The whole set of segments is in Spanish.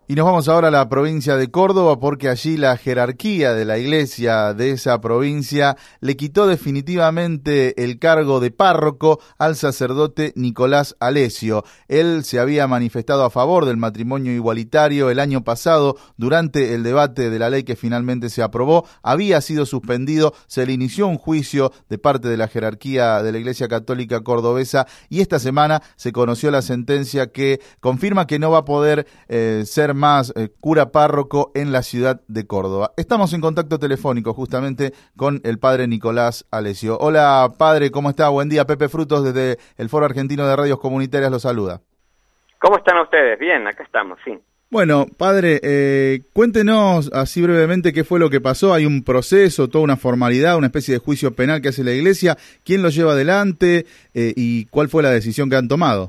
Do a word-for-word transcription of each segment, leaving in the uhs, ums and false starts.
Y nos vamos ahora a la provincia de Córdoba porque allí la jerarquía de la iglesia de esa provincia le quitó definitivamente el cargo de párroco al sacerdote Nicolás Alessio. Él se había manifestado a favor del matrimonio igualitario el año pasado durante el debate de la ley que finalmente se aprobó. Había sido suspendido, se le inició un juicio de parte de la jerarquía de la Iglesia Católica Cordobesa y esta semana se conoció la sentencia que confirma que no va a poder eh, ser más eh, cura párroco en la ciudad de Córdoba. Estamos en contacto telefónico justamente con el padre Nicolás Alessio. Hola padre, ¿cómo está? Buen día, Pepe Frutos desde el Foro Argentino de Radios Comunitarias lo saluda. ¿Cómo están ustedes? Bien, acá estamos, sí. Bueno, padre, eh, cuéntenos así brevemente qué fue lo que pasó. Hay un proceso, toda una formalidad, una especie de juicio penal que hace la Iglesia. ¿Quién lo lleva adelante eh, y cuál fue la decisión que han tomado?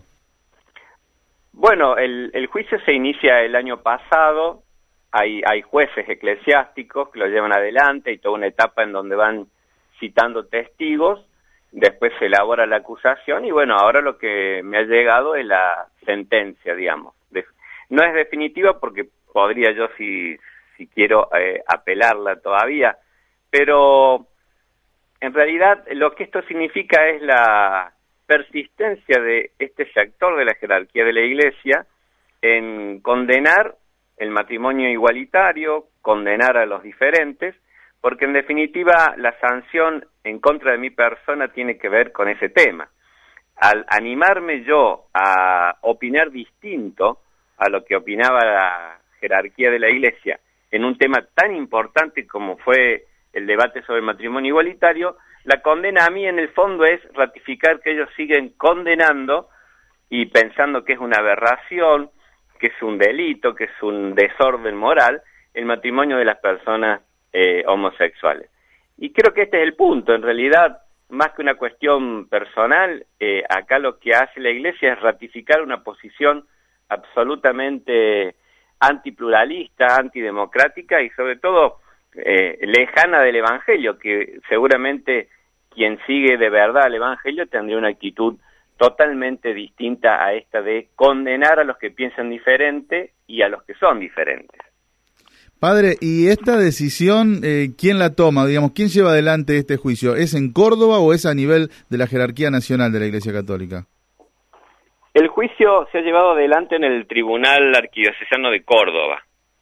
Bueno, el, el juicio se inicia el año pasado, hay, hay jueces eclesiásticos que lo llevan adelante, hay toda una etapa en donde van citando testigos, después se elabora la acusación y bueno, ahora lo que me ha llegado es la sentencia, digamos. De, no es definitiva porque podría yo, si, si quiero, eh, apelarla todavía, pero en realidad lo que esto significa es la persistencia de este sector de la jerarquía de la Iglesia en condenar el matrimonio igualitario, condenar a los diferentes, porque en definitiva la sanción en contra de mi persona tiene que ver con ese tema. Al animarme yo a opinar distinto a lo que opinaba la jerarquía de la Iglesia en un tema tan importante como fue el debate sobre el matrimonio igualitario, la condena a mí en el fondo es ratificar que ellos siguen condenando y pensando que es una aberración, que es un delito, que es un desorden moral, el matrimonio de las personas eh, homosexuales. Y creo que este es el punto, en realidad, más que una cuestión personal, eh, acá lo que hace la Iglesia es ratificar una posición absolutamente antipluralista, antidemocrática y sobre todo eh, lejana del Evangelio, que seguramente quien sigue de verdad el Evangelio tendría una actitud totalmente distinta a esta de condenar a los que piensan diferente y a los que son diferentes. Padre, ¿y esta decisión eh, quién la toma? Digamos, ¿quién lleva adelante este juicio? ¿Es en Córdoba o es a nivel de la jerarquía nacional de la Iglesia Católica? El juicio se ha llevado adelante en el Tribunal Arquidiocesano de Córdoba.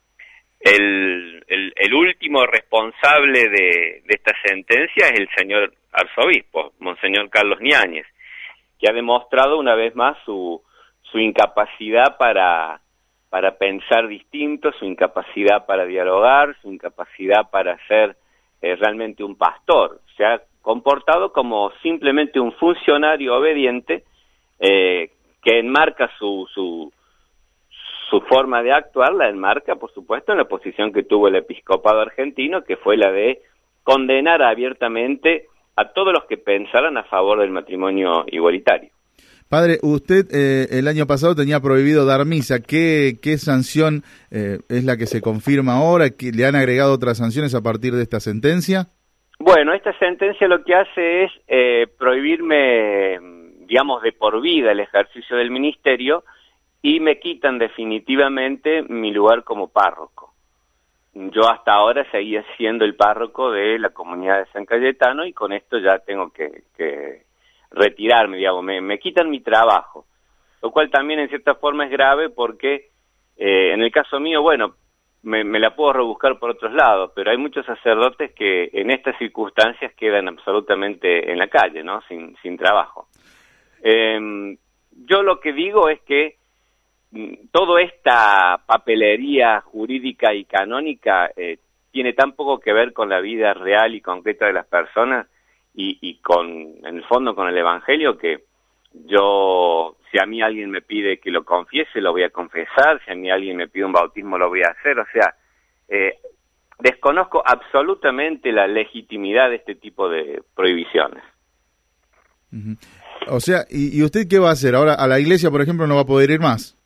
El, el, el último responsable de, de esta sentencia es el señor arzobispo, Monseñor Carlos Ñáñez, que ha demostrado una vez más su, su incapacidad para, para pensar distinto, su incapacidad para dialogar, su incapacidad para ser eh, realmente un pastor. Se ha comportado como simplemente un funcionario obediente eh, que enmarca su, su, su forma de actuar, la enmarca, por supuesto, en la posición que tuvo el episcopado argentino, que fue la de condenar abiertamente a todos los que pensaran a favor del matrimonio igualitario. Padre, usted eh, el año pasado tenía prohibido dar misa. ¿Qué, qué sanción eh, es la que se confirma ahora? ¿Que le han agregado otras sanciones a partir de esta sentencia? Bueno, esta sentencia lo que hace es eh, prohibirme, digamos, de por vida el ejercicio del ministerio y me quitan definitivamente mi lugar como párroco. Yo hasta ahora seguía siendo el párroco de la comunidad de San Cayetano y con esto ya tengo que, que retirarme, digamos, me, me quitan mi trabajo, lo cual también en cierta forma es grave porque eh, en el caso mío, bueno, me, me la puedo rebuscar por otros lados, pero hay muchos sacerdotes que en estas circunstancias quedan absolutamente en la calle, ¿no? Sin, sin trabajo. Eh, yo lo que digo es que toda esta papelería jurídica y canónica eh, tiene tan poco que ver con la vida real y concreta de las personas y, y con, en el fondo, con el Evangelio, que yo, si a mí alguien me pide que lo confiese, lo voy a confesar, si a mí alguien me pide un bautismo, lo voy a hacer, o sea, eh, desconozco absolutamente la legitimidad de este tipo de prohibiciones. Uh-huh. O sea, ¿y, ¿y usted qué va a hacer? Ahora, a la iglesia, por ejemplo, no va a poder ir más.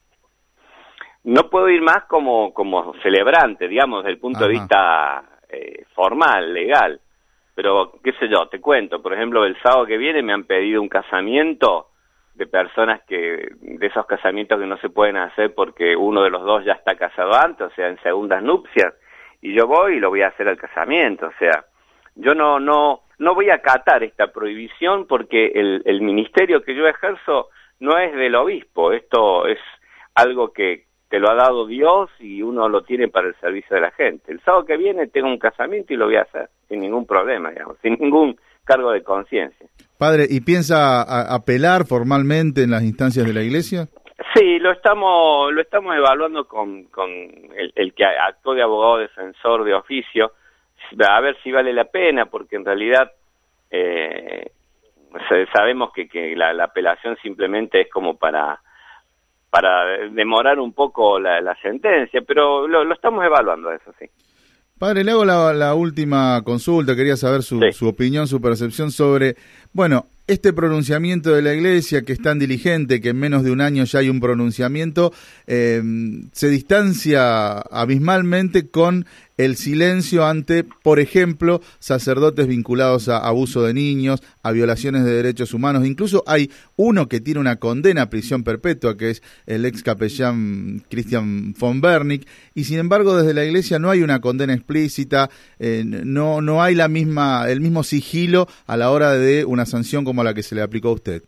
No puedo ir más como, como celebrante, digamos, desde el punto Ajá. de vista eh, formal, legal. Pero, qué sé yo, te cuento, por ejemplo, el sábado que viene me han pedido un casamiento de personas que, de esos casamientos que no se pueden hacer porque uno de los dos ya está casado antes, o sea, en segundas nupcias, y yo voy y lo voy a hacer al casamiento, o sea, yo no, no, no voy a acatar esta prohibición porque el, el ministerio que yo ejerzo no es del obispo, esto es algo que te lo ha dado Dios y uno lo tiene para el servicio de la gente. El sábado que viene tengo un casamiento y lo voy a hacer, sin ningún problema, digamos, sin ningún cargo de conciencia. Padre, ¿y piensa a, apelar formalmente en las instancias de la Iglesia? Sí, lo estamos lo estamos evaluando con, con el, el que actuó de abogado defensor de oficio, a ver si vale la pena, porque en realidad eh, sabemos que, que la, la apelación simplemente es como para para demorar un poco la, la sentencia, pero lo, lo estamos evaluando, eso sí. Padre, le hago la, la última consulta, quería saber su, sí. su opinión, su percepción sobre, bueno, este pronunciamiento de la Iglesia, que es tan diligente, que en menos de un año ya hay un pronunciamiento, eh, se distancia abismalmente con el silencio ante, por ejemplo, sacerdotes vinculados a abuso de niños, a violaciones de derechos humanos. Incluso hay uno que tiene una condena a prisión perpetua, que es el ex capellán Christian von Bernick, y sin embargo desde la Iglesia no hay una condena explícita, eh, no, no hay la misma, el mismo sigilo a la hora de una sanción como la que se le aplicó a usted.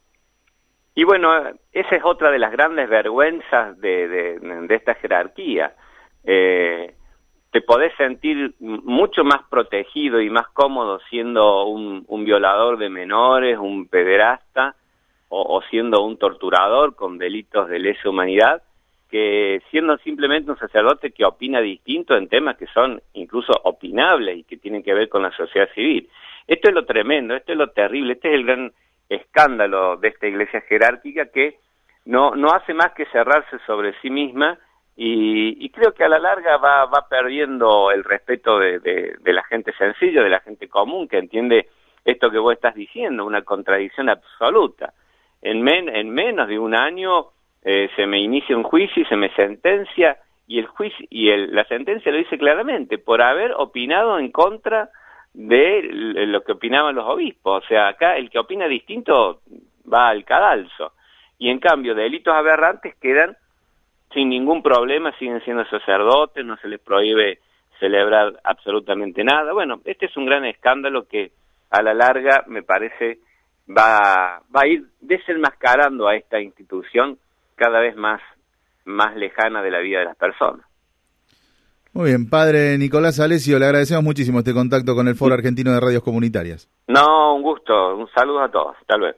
Y bueno, esa es otra de las grandes vergüenzas de, de, de esta jerarquía. Eh, te podés sentir mucho más protegido y más cómodo siendo un, un violador de menores, un pederasta, o, o siendo un torturador con delitos de lesa humanidad, que siendo simplemente un sacerdote que opina distinto en temas que son incluso opinables y que tienen que ver con la sociedad civil. Esto es lo tremendo, esto es lo terrible, este es el gran escándalo de esta iglesia jerárquica que no, no hace más que cerrarse sobre sí misma y, y creo que a la larga va, va perdiendo el respeto de, de, de la gente sencilla, de la gente común que entiende esto que vos estás diciendo, una contradicción absoluta. En, men, en menos de un año eh, se me inicia un juicio y se me sentencia y el juicio y el, la sentencia lo dice claramente, por haber opinado en contra de lo que opinaban los obispos. O sea, acá el que opina distinto va al cadalso. Y en cambio, delitos aberrantes quedan sin ningún problema, siguen siendo sacerdotes, no se les prohíbe celebrar absolutamente nada. Bueno, este es un gran escándalo que a la larga me parece va, va a ir desenmascarando a esta institución cada vez más, más lejana de la vida de las personas. Muy bien, padre Nicolás Alessio, le agradecemos muchísimo este contacto con el Foro Argentino de Radios Comunitarias. No, un gusto, un saludo a todos, hasta luego.